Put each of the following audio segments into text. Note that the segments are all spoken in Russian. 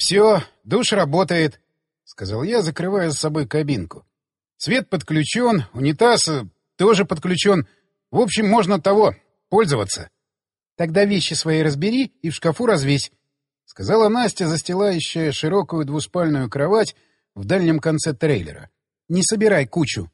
все, душ работает, — сказал я, закрывая за собой кабинку. Свет подключен, унитаз тоже подключен. В общем, можно пользоваться. — Тогда вещи свои разбери и в шкафу развесь, — сказала Настя, застилающая широкую двуспальную кровать в дальнем конце трейлера. — Не собирай кучу.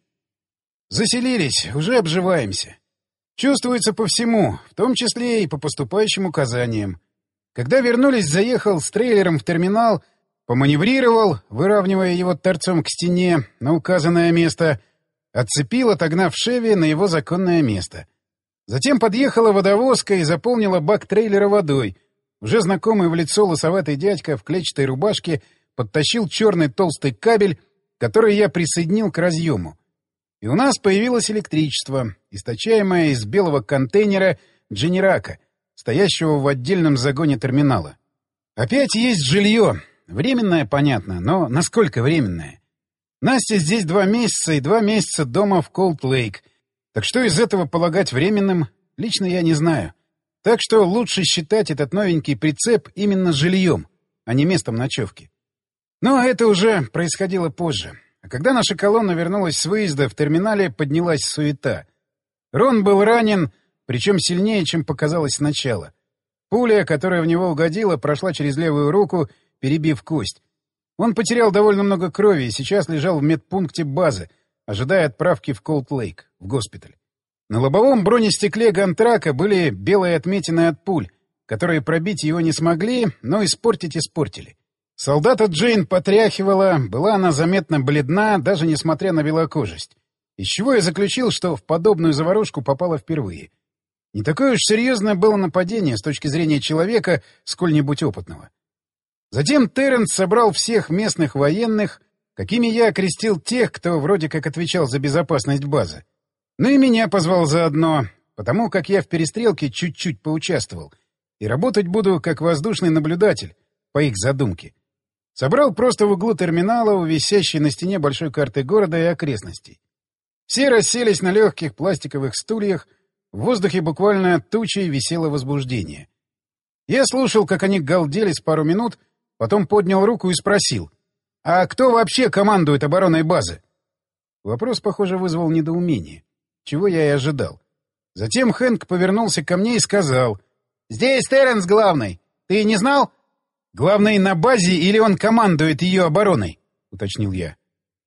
Заселились, уже обживаемся. Чувствуется по всему, в том числе и по поступающим указаниям. Когда вернулись, заехал с трейлером в терминал, поманеврировал, выравнивая его торцом к стене на указанное место, отцепил, отогнав Шеви на его законное место. Затем подъехала водовозка и заполнила бак трейлера водой. Уже знакомый в лицо лысоватый дядька в клетчатой рубашке подтащил черный толстый кабель, который я присоединил к разъему. И у нас появилось электричество, источаемое из белого контейнера Дженерака, стоящего в отдельном загоне терминала. Опять есть жилье. Временное, понятно, но насколько временное? Настя здесь 2 месяца и 2 месяца дома в Колд-Лейк. Так что из этого полагать временным, лично я не знаю. Так что лучше считать этот новенький прицеп именно жильем, а не местом ночевки. Но это уже происходило позже. А когда наша колонна вернулась с выезда, в терминале поднялась суета. Рон был ранен, причем сильнее, чем показалось сначала. Пуля, которая в него угодила, прошла через левую руку, перебив кость. Он потерял довольно много крови и сейчас лежал в медпункте базы, ожидая отправки в Колд-Лейк, в госпиталь. На лобовом бронестекле Гантрака были белые отметины от пуль, которые пробить его не смогли, но испортить испортили. Солдата Джейн потряхивала, была она заметно бледна, даже несмотря на белокожесть. Из чего я заключил, что в подобную заварушку попала впервые. Не такое уж серьезное было нападение с точки зрения человека, сколь-нибудь опытного. Затем Терренс собрал всех местных военных, какими я окрестил тех, кто вроде как отвечал за безопасность базы. Ну и меня позвал заодно, потому как я в перестрелке чуть-чуть поучаствовал, и работать буду как воздушный наблюдатель, по их задумке. Собрал просто в углу терминала у висящей на стене большой карты города и окрестностей. Все расселись на легких пластиковых стульях, в воздухе буквально тучей висело возбуждение. Я слушал, как они галдели с пару минут, потом поднял руку и спросил: «А кто вообще командует обороной базы?» Вопрос, похоже, вызвал недоумение, чего я и ожидал. Затем Хэнк повернулся ко мне и сказал: «Здесь Терренс главный. Ты не знал?» «Главный на базе или он командует ее обороной?» — уточнил я.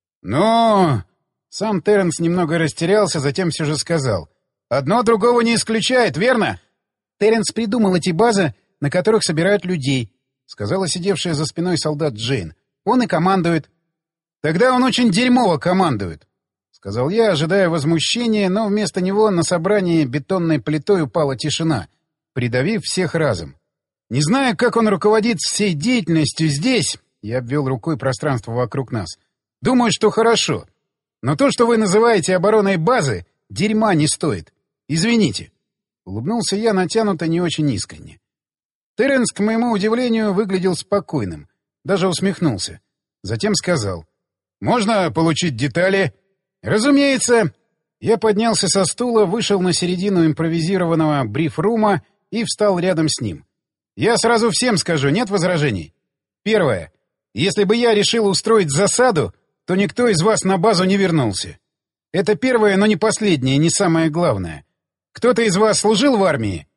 «Ну...» Сам Терренс немного растерялся, затем все же сказал: «Одно другого не исключает, верно?» «Терренс придумал эти базы, на которых собирают людей», — сказала сидевшая за спиной солдат Джейн. «Он и командует». «Тогда он очень дерьмово командует», — сказал я, ожидая возмущения, но вместо него на собрании бетонной плитой упала тишина, придавив всех разом. «Не знаю, как он руководит всей деятельностью здесь», — я обвел рукой пространство вокруг нас. «Думаю, что хорошо. Но то, что вы называете обороной базы, дерьма не стоит. Извините». Улыбнулся я натянуто, не очень искренне. Терренс, к моему удивлению, выглядел спокойным. Даже усмехнулся. Затем сказал: «Можно получить детали?» «Разумеется». Я поднялся со стула, вышел на середину импровизированного бриф-рума и встал рядом с ним. «Я сразу всем скажу, нет возражений? Первое. Если бы я решил устроить засаду, то никто из вас на базу не вернулся. Это первое, но не последнее, не самое главное. Кто-то из вас служил в армии?»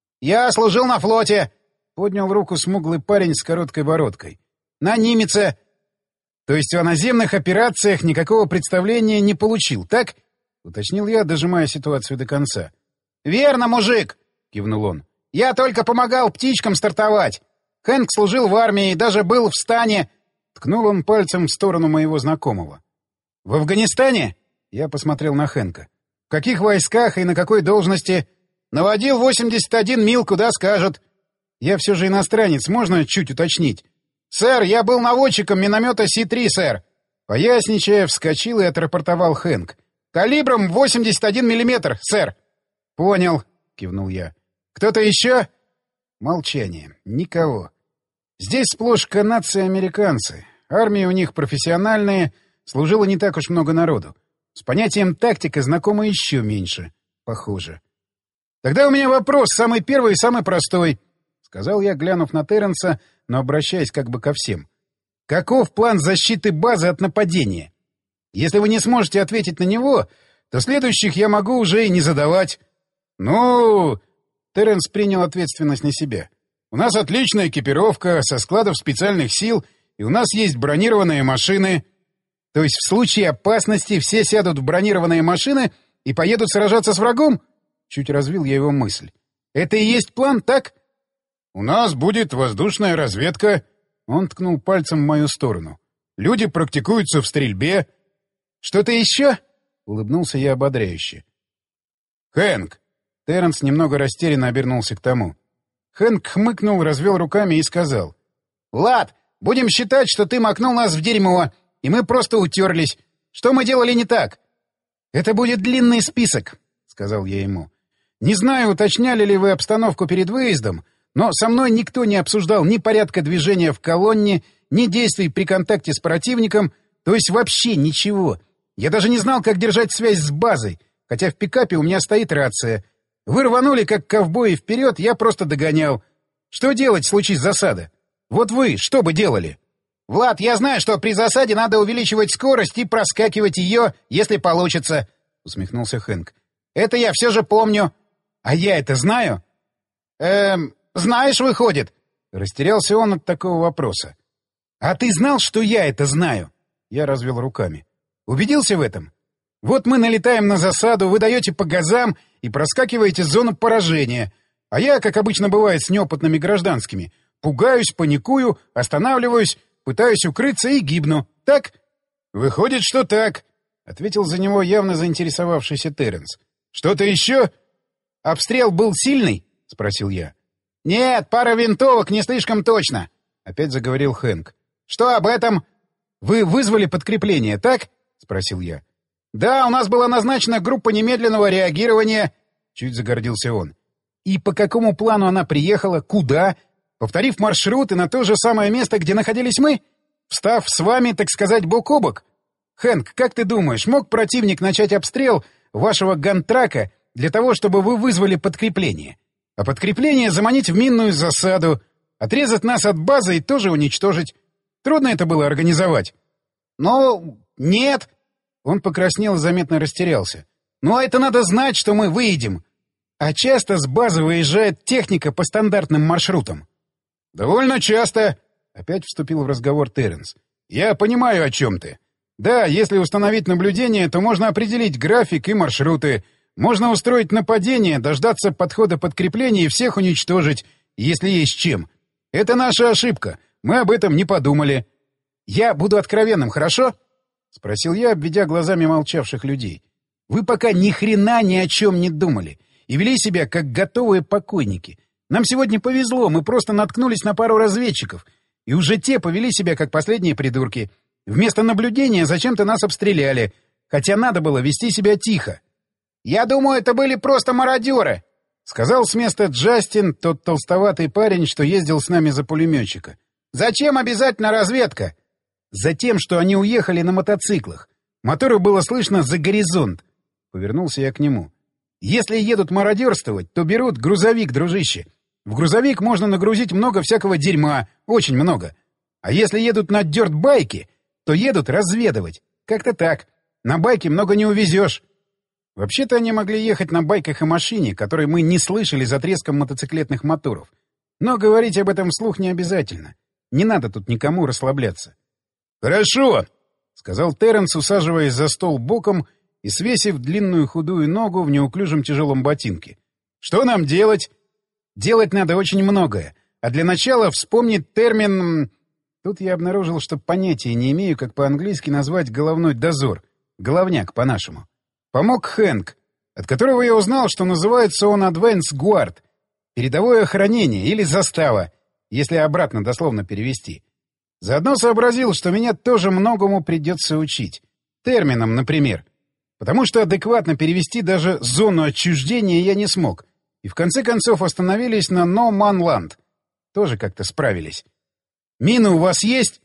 «Я служил на флоте», — поднял руку смуглый парень с короткой бородкой. «На Нимеце». «То есть о наземных операциях никакого представления не получил, так?» — уточнил я, дожимая ситуацию до конца. «Верно, мужик», — кивнул он. «Я только помогал птичкам стартовать. Хэнк служил в армии и даже был в стане...» Ткнул он пальцем в сторону моего знакомого. «В Афганистане?» — я посмотрел на Хэнка. «В каких войсках и на какой должности?» «Наводил 81 миль, куда скажут». «Я все же иностранец, можно чуть уточнить?» «Сэр, я был наводчиком миномета С-3, сэр». Поясничая, вскочил и отрапортовал Хэнк. «Калибром 81 миллиметр, сэр». «Понял», — кивнул я. «Кто-то еще?» Молчание. Никого. Здесь сплошь канадцы и американцы. Армии у них профессиональные, служило не так уж много народу. С понятием «тактика» знакомо еще меньше. Похоже. «Тогда у меня вопрос, самый первый и самый простой», — сказал я, глянув на Терренса, но обращаясь как бы ко всем. «Каков план защиты базы от нападения? Если вы не сможете ответить на него, то следующих я могу уже и не задавать». «Ну...» — Терренс принял ответственность на себя. «У нас отличная экипировка со складов специальных сил, и у нас есть бронированные машины». «То есть в случае опасности все сядут в бронированные машины и поедут сражаться с врагом?» Чуть развил я его мысль. «Это и есть план, так?» «У нас будет воздушная разведка». Он ткнул пальцем в мою сторону. «Люди практикуются в стрельбе». «Что-то еще?» — улыбнулся я ободряюще. «Хэнк!» — Терренс немного растерянно обернулся к тому. Хэнк хмыкнул, развел руками и сказал. «Лад, будем считать, что ты макнул нас в дерьмо, и мы просто утерлись. Что мы делали не так?» «Это будет длинный список», — сказал я ему. «Не знаю, уточняли ли вы обстановку перед выездом, но со мной никто не обсуждал ни порядка движения в колонне, ни действий при контакте с противником, то есть вообще ничего. Я даже не знал, как держать связь с базой, хотя в пикапе у меня стоит рация. Вы рванули, как ковбои, вперед, я просто догонял. Что делать в случае засады? Вот вы что бы делали?» «Влад, я знаю, что при засаде надо увеличивать скорость и проскакивать ее, если получится», — усмехнулся Хэнк. «Это я все же помню». «А я это знаю?» «Знаешь, выходит». Растерялся он от такого вопроса. «А ты знал, что я это знаю?» Я развел руками. «Убедился в этом? Вот мы налетаем на засаду, вы даете по газам и проскакиваете зону поражения. А я, как обычно бывает с неопытными гражданскими, пугаюсь, паникую, останавливаюсь, пытаюсь укрыться и гибну. Так?» «Выходит, что так», — ответил за него явно заинтересовавшийся Терренс. «Что-то еще?» «Обстрел был сильный?» — спросил я. «Нет, пара винтовок не слишком точно», — опять заговорил Хэнк. «Что об этом?» «Вы вызвали подкрепление, так?» — спросил я. «Да, у нас была назначена группа немедленного реагирования», — чуть загордился он. «И по какому плану она приехала? Куда? Повторив маршрут и на то же самое место, где находились мы? Встав с вами, так сказать, бок о бок? Хэнк, как ты думаешь, мог противник начать обстрел вашего гантрака для того, чтобы вы вызвали подкрепление? А подкрепление заманить в минную засаду, отрезать нас от базы и тоже уничтожить? Трудно это было организовать?» «Ну, нет». Он покраснел и заметно растерялся. «Но это надо знать, что мы выедем. А часто с базы выезжает техника по стандартным маршрутам?» «Довольно часто», — опять вступил в разговор Терренс. «Я понимаю, о чем ты. Да, если установить наблюдение, то можно определить график и маршруты. Можно устроить нападение, дождаться подхода подкрепления и всех уничтожить, если есть чем. Это наша ошибка. Мы об этом не подумали. Я буду откровенным, хорошо?» — спросил я, обведя глазами молчавших людей. «Вы пока ни хрена ни о чем не думали и вели себя как готовые покойники. Нам сегодня повезло, мы просто наткнулись на пару разведчиков, и уже те повели себя как последние придурки. Вместо наблюдения зачем-то нас обстреляли, хотя надо было вести себя тихо». «Я думаю, это были просто мародеры», — сказал с места Джастин, тот толстоватый парень, что ездил с нами за пулеметчика. «Зачем обязательно разведка?» «Затем, что они уехали на мотоциклах. Моторы было слышно за горизонт». Повернулся я к нему. «Если едут мародерствовать, то берут грузовик, дружище. В грузовик можно нагрузить много всякого дерьма, очень много. А если едут на дёрт-байке, то едут разведывать. Как-то так. На байке много не увезешь». Вообще-то они могли ехать на байках и машине, которой мы не слышали за треском мотоциклетных моторов. Но говорить об этом вслух не обязательно. Не надо тут никому расслабляться. «Хорошо», — сказал Терренс, усаживаясь за стол боком и свесив длинную худую ногу в неуклюжем тяжелом ботинке. «Что нам делать?» «Делать надо очень многое. А для начала вспомнить термин...» Тут я обнаружил, что понятия не имею, как по-английски назвать головной дозор. Головняк по-нашему. Помог Хэнк, от которого я узнал, что называется он Advance Guard. Передовое охранение или застава, если обратно дословно перевести. Заодно сообразил, что меня тоже многому придется учить. Терминам, например. Потому что адекватно перевести даже зону отчуждения я не смог. И в конце концов остановились на No Man Land. Тоже как-то справились. «Мины у вас есть?»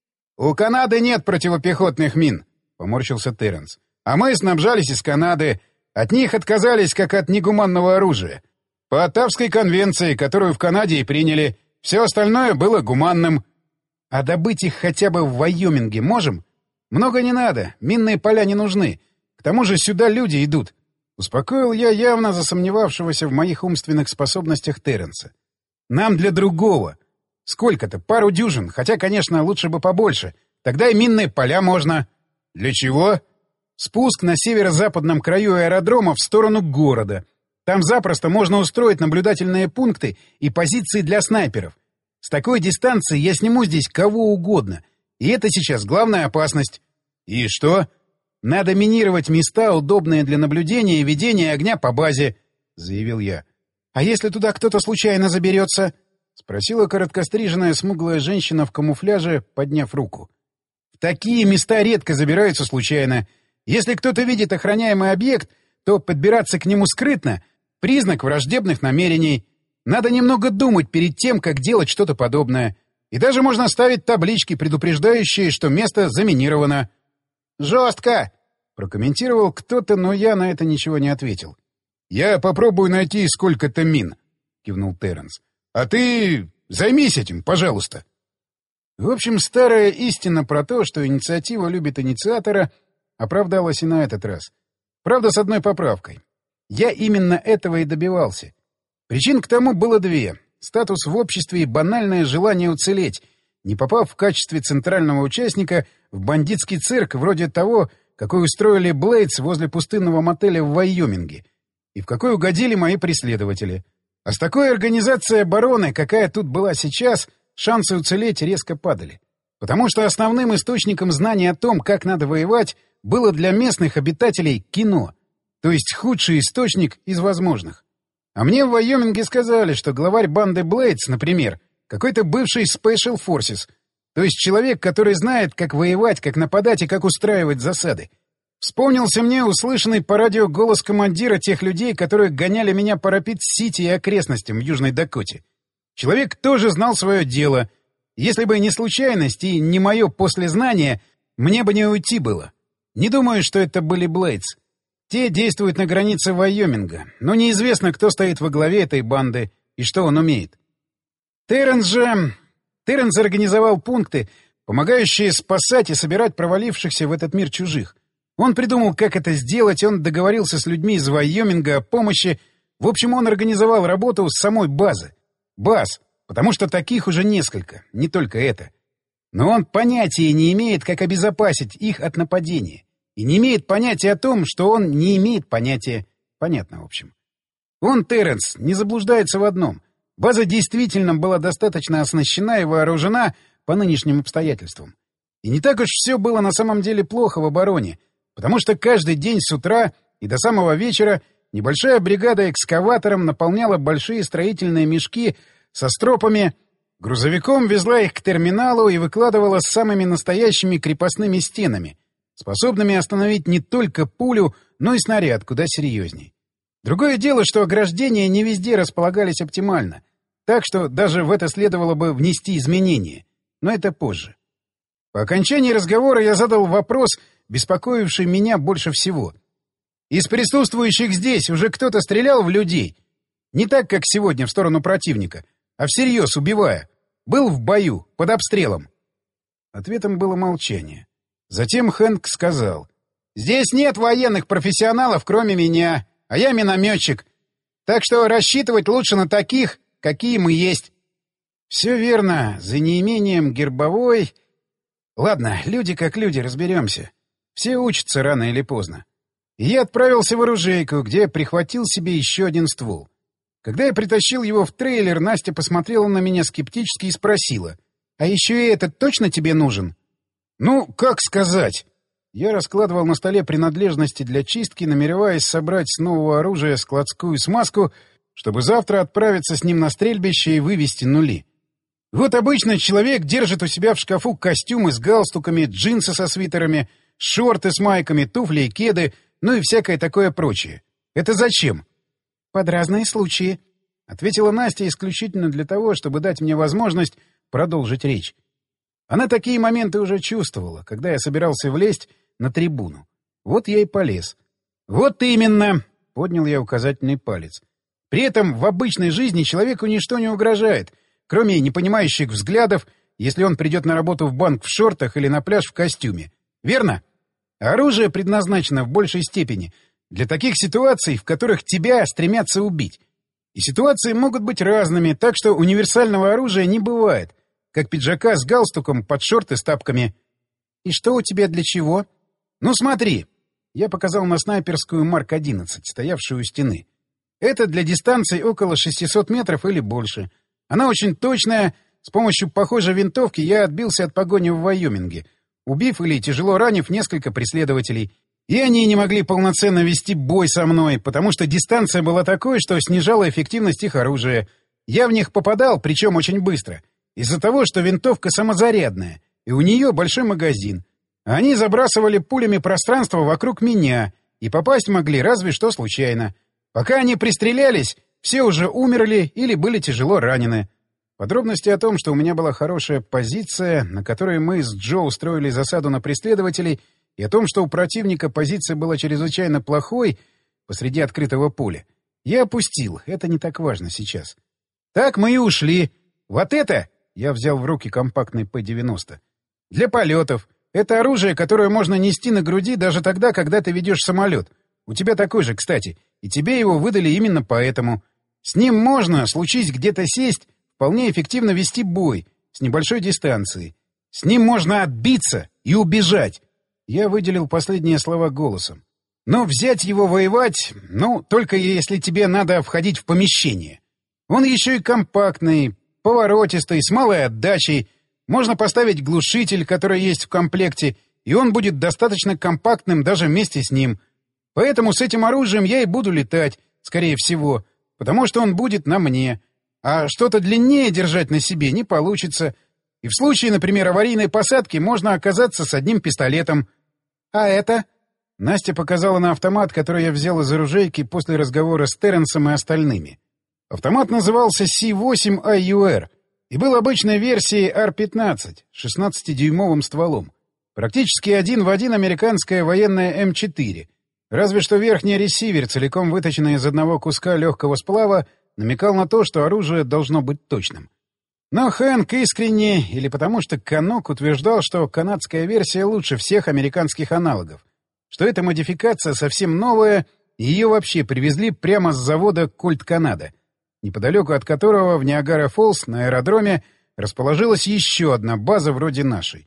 «У Канады нет противопехотных мин», — поморщился Терренс. «А мы снабжались из Канады. От них отказались, как от негуманного оружия. По Оттавской конвенции, которую в Канаде и приняли. Все остальное было гуманным. А добыть их хотя бы в Вайоминге можем? Много не надо, минные поля не нужны. К тому же сюда люди идут. Успокоил я явно засомневавшегося в моих умственных способностях Терренса. Нам для другого. Сколько-то? Пару дюжин, хотя, конечно, лучше бы побольше. Тогда и минные поля можно. Для чего? Спуск на северо-западном краю аэродрома в сторону города. Там запросто можно устроить наблюдательные пункты и позиции для снайперов. С такой дистанции я сниму здесь кого угодно. И это сейчас главная опасность. И что? Надо минировать места, удобные для наблюдения и ведения огня по базе, — заявил я. — А если туда кто-то случайно заберется? — спросила короткостриженная смуглая женщина в камуфляже, подняв руку. — В такие места редко забираются случайно. Если кто-то видит охраняемый объект, то подбираться к нему скрытно — признак враждебных намерений. Надо немного думать перед тем, как делать что-то подобное. И даже можно ставить таблички, предупреждающие, что место заминировано. «Жестко!» — прокомментировал кто-то, но я на это ничего не ответил. «Я попробую найти сколько-то мин», — кивнул Терренс. «А ты займись этим, пожалуйста». В общем, старая истина про то, что инициатива любит инициатора, оправдалась и на этот раз. Правда, с одной поправкой. Я именно этого и добивался. Причин к тому было две. Статус в обществе и банальное желание уцелеть, не попав в качестве центрального участника в бандитский цирк вроде того, какой устроили Блейдс возле пустынного мотеля в Вайоминге, и в какой угодили мои преследователи. А с такой организацией обороны, какая тут была сейчас, шансы уцелеть резко падали. Потому что основным источником знаний о том, как надо воевать, было для местных обитателей кино, то есть худший источник из возможных. А мне в Вайоминге сказали, что главарь банды Блейдс, например, какой-то бывший Special Forces, то есть человек, который знает, как воевать, как нападать и как устраивать засады. Вспомнился мне услышанный по радио голос командира тех людей, которые гоняли меня по Рапид-Сити и окрестностям в Южной Дакоте. Человек тоже знал свое дело. Если бы не случайность и не мое послезнание, мне бы не уйти было. Не думаю, что это были Блейдс. Те действуют на границе Вайоминга, но неизвестно, кто стоит во главе этой банды и что он умеет. Терренс организовал пункты, помогающие спасать и собирать провалившихся в этот мир чужих. Он придумал, как это сделать, он договорился с людьми из Вайоминга о помощи. В общем, он организовал работу с самой базы. Баз, потому что таких уже несколько, не только это. Но он понятия не имеет, как обезопасить их от нападения. И не имеет понятия о том, что он не имеет понятия. Понятно, в общем. Он, Терренс, не заблуждается в одном. База действительно была достаточно оснащена и вооружена по нынешним обстоятельствам. И не так уж все было на самом деле плохо в обороне, потому что каждый день с утра и до самого вечера небольшая бригада экскаватором наполняла большие строительные мешки со стропами, грузовиком везла их к терминалу и выкладывала с самыми настоящими крепостными стенами, способными остановить не только пулю, но и снаряд куда серьезней. Другое дело, что ограждения не везде располагались оптимально, так что даже в это следовало бы внести изменения, но это позже. По окончании разговора я задал вопрос, беспокоивший меня больше всего. Из присутствующих здесь уже кто-то стрелял в людей? Не так, как сегодня, в сторону противника, а всерьез убивая. Был в бою, под обстрелом. Ответом было молчание. Затем Хэнк сказал: «Здесь нет военных профессионалов, кроме меня, а я минометчик. Так что рассчитывать лучше на таких, какие мы есть». Все верно, за неимением гербовой... Ладно, люди как люди, разберемся. Все учатся рано или поздно. И я отправился в оружейку, где прихватил себе еще один ствол. Когда я притащил его в трейлер, Настя посмотрела на меня скептически и спросила: «А еще и этот точно тебе нужен?» «Ну, как сказать?» Я раскладывал на столе принадлежности для чистки, намереваясь собрать с нового оружия складскую смазку, чтобы завтра отправиться с ним на стрельбище и вывести нули. Вот обычно человек держит у себя в шкафу костюмы с галстуками, джинсы со свитерами, шорты с майками, туфли и кеды, ну и всякое такое прочее. Это зачем? «Под разные случаи», — ответила Настя исключительно для того, чтобы дать мне возможность продолжить речь. Она такие моменты уже чувствовала, когда я собирался влезть на трибуну. Вот я и полез. «Вот именно!» — поднял я указательный палец. «При этом в обычной жизни человеку ничто не угрожает. кроме непонимающих взглядов, если он придет на работу в банк в шортах или на пляж в костюме. Верно? Оружие предназначено в большей степени для таких ситуаций, в которых тебя стремятся убить. И ситуации могут быть разными, так что универсального оружия не бывает, как пиджака с галстуком под шорты с тапками. «И что у тебя для чего?» «Ну смотри». Я показал на снайперскую Марк-11, стоявшую у стены. Это для дистанции около 600 метров или больше. Она очень точная. С помощью похожей винтовки я отбился от погони в Вайоминге, убив или тяжело ранив несколько преследователей. И они не могли полноценно вести бой со мной, потому что дистанция была такой, что снижала эффективность их оружия. Я в них попадал, причем очень быстро, из-за того, что винтовка самозарядная, и у нее большой магазин. Они забрасывали пулями пространство вокруг меня, и попасть могли разве что случайно. Пока они пристрелялись, все уже умерли или были тяжело ранены. Подробности о том, что у меня была хорошая позиция, на которой мы с Джо устроили засаду на преследователей, и о том, что у противника позиция была чрезвычайно плохой посреди открытого поля, я опустил. Это не так важно сейчас. Так мы и ушли. Вот это... Я взял в руки компактный П-90. Для полетов. Это оружие, которое можно нести на груди даже тогда, когда ты ведешь самолет. У тебя такой же, кстати. И тебе его выдали именно поэтому. С ним можно, случись где-то сесть, вполне эффективно вести бой с небольшой дистанции. С ним можно отбиться и убежать. Я выделил последние слова голосом. Но взять его воевать, только если тебе надо входить в помещение. Он еще и компактный, поворотистый, с малой отдачей. Можно поставить глушитель, который есть в комплекте, и он будет достаточно компактным даже вместе с ним. Поэтому с этим оружием я и буду летать, скорее всего, потому что он будет на мне. А что-то длиннее держать на себе не получится. И в случае, например, аварийной посадки можно оказаться с одним пистолетом. А это? Настя показала на автомат, который я взял из оружейки после разговора с Терренсом и остальными. Автомат назывался C8 IUR и был обычной версией R-15 с 16-дюймовым стволом. Практически один в один американская военная М4. Разве что верхний ресивер, целиком выточенный из одного куска легкого сплава, намекал на то, что оружие должно быть точным. Но Хэнк искренне, или потому что Канок утверждал, что канадская версия лучше всех американских аналогов, что эта модификация совсем новая, и ее вообще привезли прямо с завода «Кольт Канада», неподалеку от которого в Ниагара-Фоллс на аэродроме расположилась еще одна база вроде нашей.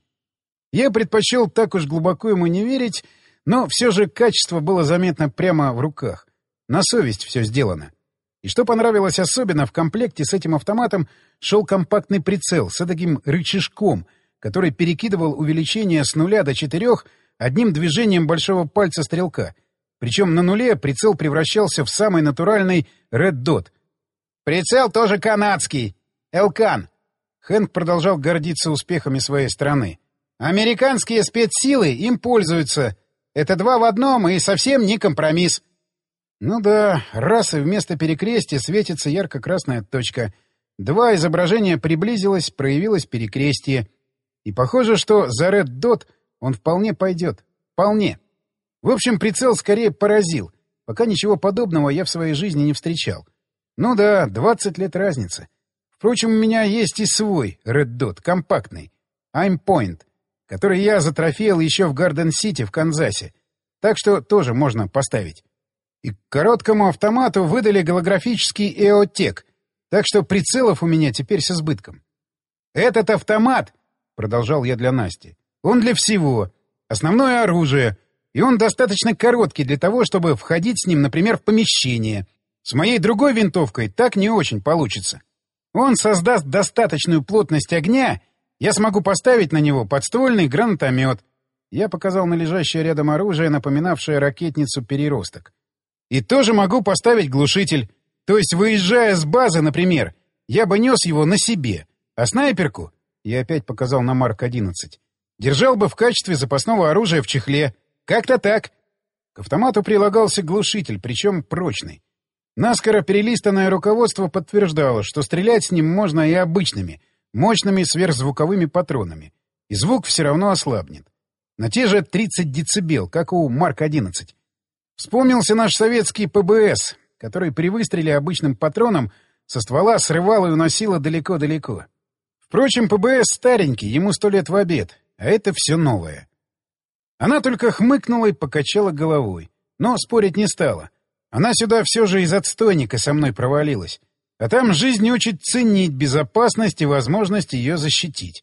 Я предпочел так уж глубоко ему не верить, но все же качество было заметно прямо в руках. На совесть все сделано. И что понравилось особенно, в комплекте с этим автоматом шел компактный прицел с таким рычажком, который перекидывал увеличение с 0 до 4 одним движением большого пальца стрелка. Причем на нуле прицел превращался в самый натуральный Red Dot. «Прицел тоже канадский. Элкан». Хэнк продолжал гордиться успехами своей страны. «Американские спецсилы им пользуются. Это 2 в 1 и совсем не компромисс». Ну да, раз и вместо перекрестия светится ярко-красная точка. 2 изображения приблизилось, проявилось перекрестие. И похоже, что за Red Dot он вполне пойдет. Вполне. В общем, прицел скорее поразил. Пока ничего подобного я в своей жизни не встречал. Ну да, 20 лет разницы. Впрочем, у меня есть и свой Red Dot, компактный. I'm Point, который я затрофеял еще в Гарден-Сити в Канзасе. Так что тоже можно поставить. И к короткому автомату выдали голографический EOTech, так что прицелов у меня теперь с избытком. «Этот автомат, — продолжал я для Насти, — он для всего. Основное оружие. И он достаточно короткий для того, чтобы входить с ним, например, в помещение. С моей другой винтовкой так не очень получится. Он создаст достаточную плотность огня, я смогу поставить на него подствольный гранатомет». Я показал на лежащее рядом оружие, напоминавшее ракетницу «Переросток». «И тоже могу поставить глушитель. То есть, выезжая с базы, например, я бы нес его на себе, а снайперку, я опять показал на Марк-11, держал бы в качестве запасного оружия в чехле. Как-то так». К автомату прилагался глушитель, причем прочный. Наскоро перелистанное руководство подтверждало, что стрелять с ним можно и обычными, мощными сверхзвуковыми патронами, и звук все равно ослабнет. На те же 30 децибел, как у Марк-11. Вспомнился наш советский ПБС, который при выстреле обычным патроном со ствола срывало и уносило далеко-далеко. Впрочем, ПБС старенький, ему 100 лет в обед, а это все новое. Она только хмыкнула и покачала головой, но спорить не стала. Она сюда все же из отстойника со мной провалилась. А там жизнь учит ценить безопасность и возможность ее защитить.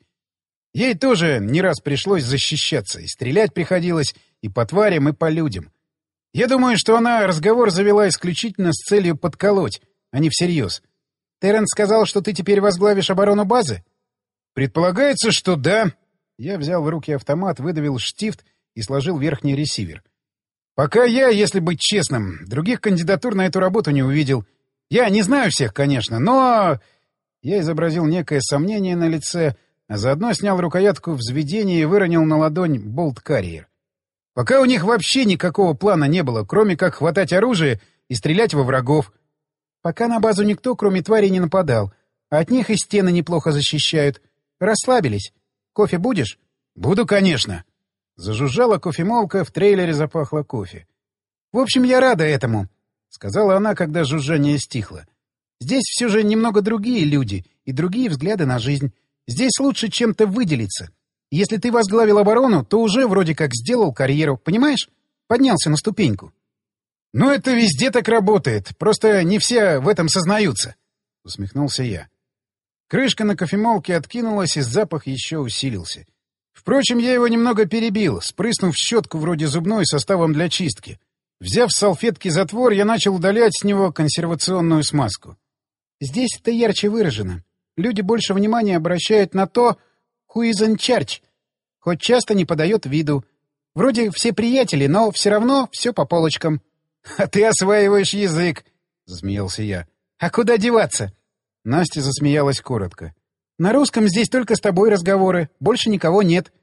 Ей тоже не раз пришлось защищаться, и стрелять приходилось и по тварям, и по людям. Я думаю, что она разговор завела исключительно с целью подколоть, а не всерьез. Терренс сказал, что ты теперь возглавишь оборону базы? Предполагается, что да. Я взял в руки автомат, выдавил штифт и сложил верхний ресивер. Пока я, если быть честным, других кандидатур на эту работу не увидел. Я не знаю всех, конечно, но... Я изобразил некое сомнение на лице, а заодно снял рукоятку взведения и выронил на ладонь болт-карриер. Пока у них вообще никакого плана не было, кроме как хватать оружие и стрелять во врагов. Пока на базу никто, кроме тварей, не нападал, а от них и стены неплохо защищают. Расслабились. Кофе будешь? Буду, конечно. Зажужжала кофемолка, в трейлере запахло кофе. В общем, я рада этому, — сказала она, когда жужжание стихло. Здесь все же немного другие люди и другие взгляды на жизнь. Здесь лучше чем-то выделиться. Если ты возглавил оборону, то уже вроде как сделал карьеру, понимаешь? Поднялся на ступеньку. Ну, это везде так работает, просто не все в этом сознаются, — усмехнулся я. Крышка на кофемолке откинулась, и запах еще усилился. Впрочем, я его немного перебил, спрыснув щетку вроде зубной составом для чистки. Взяв с салфетки затвор, я начал удалять с него консервационную смазку. Здесь это ярче выражено. Люди больше внимания обращают на то, who is in charge, хоть часто не подает виду. Вроде все приятели, но все равно все по полочкам. — А ты осваиваешь язык, — засмеялся я. — А куда деваться? Настя засмеялась коротко. — На русском здесь только с тобой разговоры, больше никого нет.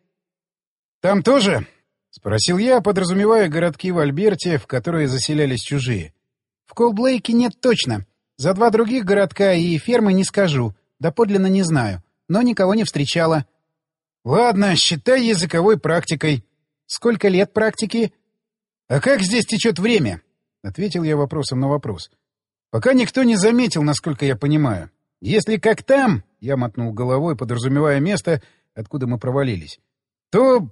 — Там тоже? — спросил я, подразумевая городки в Альберте, в которые заселялись чужие. — В Колблейке нет точно. За 2 других городка и фермы не скажу, доподлинно не знаю, но никого не встречала. — Ладно, считай языковой практикой. — Сколько лет практики? — А как здесь течет время? — ответил я вопросом на вопрос. — Пока никто не заметил, насколько я понимаю. Если как там, — я мотнул головой, подразумевая место, откуда мы провалились, — то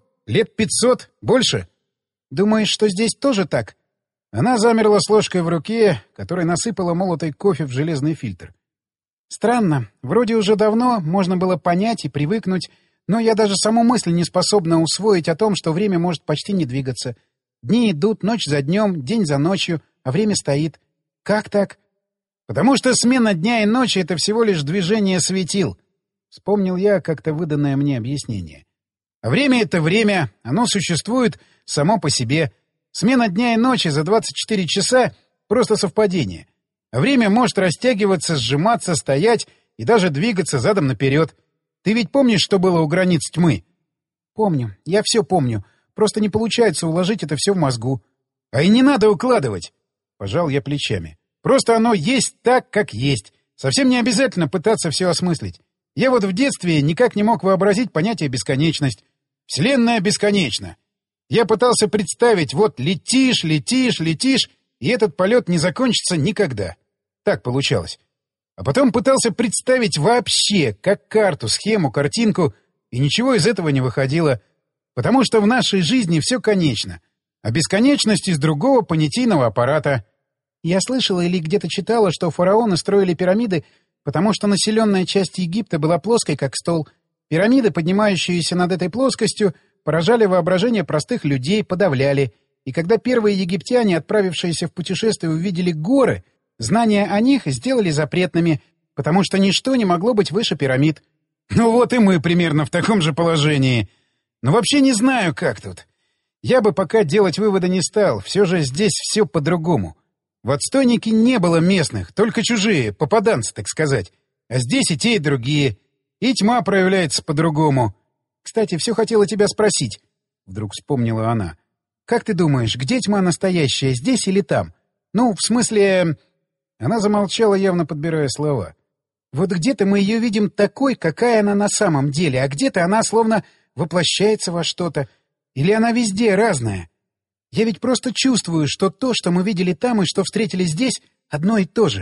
500 лет, больше. — Думаешь, что здесь тоже так? Она замерла с ложкой в руке, которой насыпала молотый кофе в железный фильтр. — Странно. Вроде уже давно можно было понять и привыкнуть, но я даже саму мысль не способна усвоить о том, что время может почти не двигаться. Дни идут, ночь за днем, день за ночью, а время стоит. Как так? Потому что смена дня и ночи — это всего лишь движение светил. Вспомнил я как-то выданное мне объяснение. А время — это время, оно существует само по себе. Смена дня и ночи за 24 часа — просто совпадение. А время может растягиваться, сжиматься, стоять и даже двигаться задом наперед. Ты ведь помнишь, что было у границ тьмы? Помню. Я все помню. Просто не получается уложить это все в мозгу. А и не надо укладывать. Пожал я плечами. Просто оно есть так, как есть. Совсем не обязательно пытаться все осмыслить. Я вот в детстве никак не мог вообразить понятие бесконечность. Вселенная бесконечна. Я пытался представить, вот летишь, летишь, летишь, и этот полет не закончится никогда. Так получалось. А потом пытался представить вообще, как карту, схему, картинку, и ничего из этого не выходило. Потому что в нашей жизни все конечно, а бесконечность из другого понятийного аппарата. Я слышала или где-то читала, что фараоны строили пирамиды, потому что населенная часть Египта была плоской, как стол. Пирамиды, поднимающиеся над этой плоскостью, поражали воображение простых людей, подавляли. И когда первые египтяне, отправившиеся в путешествие, увидели горы, знания о них сделали запретными, потому что ничто не могло быть выше пирамид. Ну вот и мы примерно в таком же положении. Но вообще не знаю, как тут. Я бы пока делать выводы не стал, все же здесь все по-другому. В отстойнике не было местных, только чужие, попаданцы, так сказать. А здесь и те, и другие. И тьма проявляется по-другому. Кстати, все хотела тебя спросить. Вдруг вспомнила она. Как ты думаешь, где тьма настоящая, здесь или там? Ну, в смысле... Она замолчала, явно подбирая слова. Вот где-то мы ее видим такой, какая она на самом деле, а где-то она словно воплощается во что-то. Или она везде разная. Я ведь просто чувствую, что то, что мы видели там и что встретили здесь, одно и то же.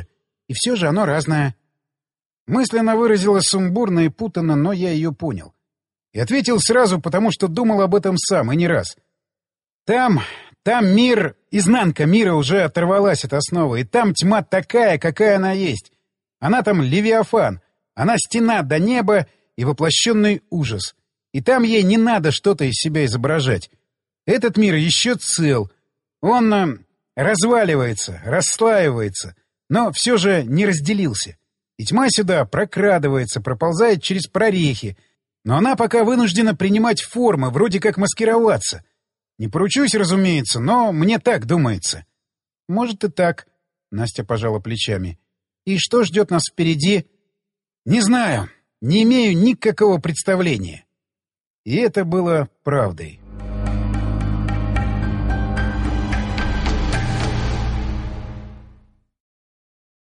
И все же оно разное. Мысленно выразила сумбурно и путанно, но я ее понял. И ответил сразу, потому что думал об этом сам, и не раз. Там мир, изнанка мира уже оторвалась от основы, и там тьма такая, какая она есть. Она там Левиафан, она стена до неба и воплощенный ужас. И там ей не надо что-то из себя изображать. Этот мир еще цел. Он разваливается, расслаивается, но все же не разделился. И тьма сюда прокрадывается, проползает через прорехи, но она пока вынуждена принимать формы, вроде как маскироваться. Не поручусь, разумеется, но мне так думается. — Может и так, — Настя пожала плечами. — И что ждет нас впереди? — Не знаю, не имею никакого представления. И это было правдой.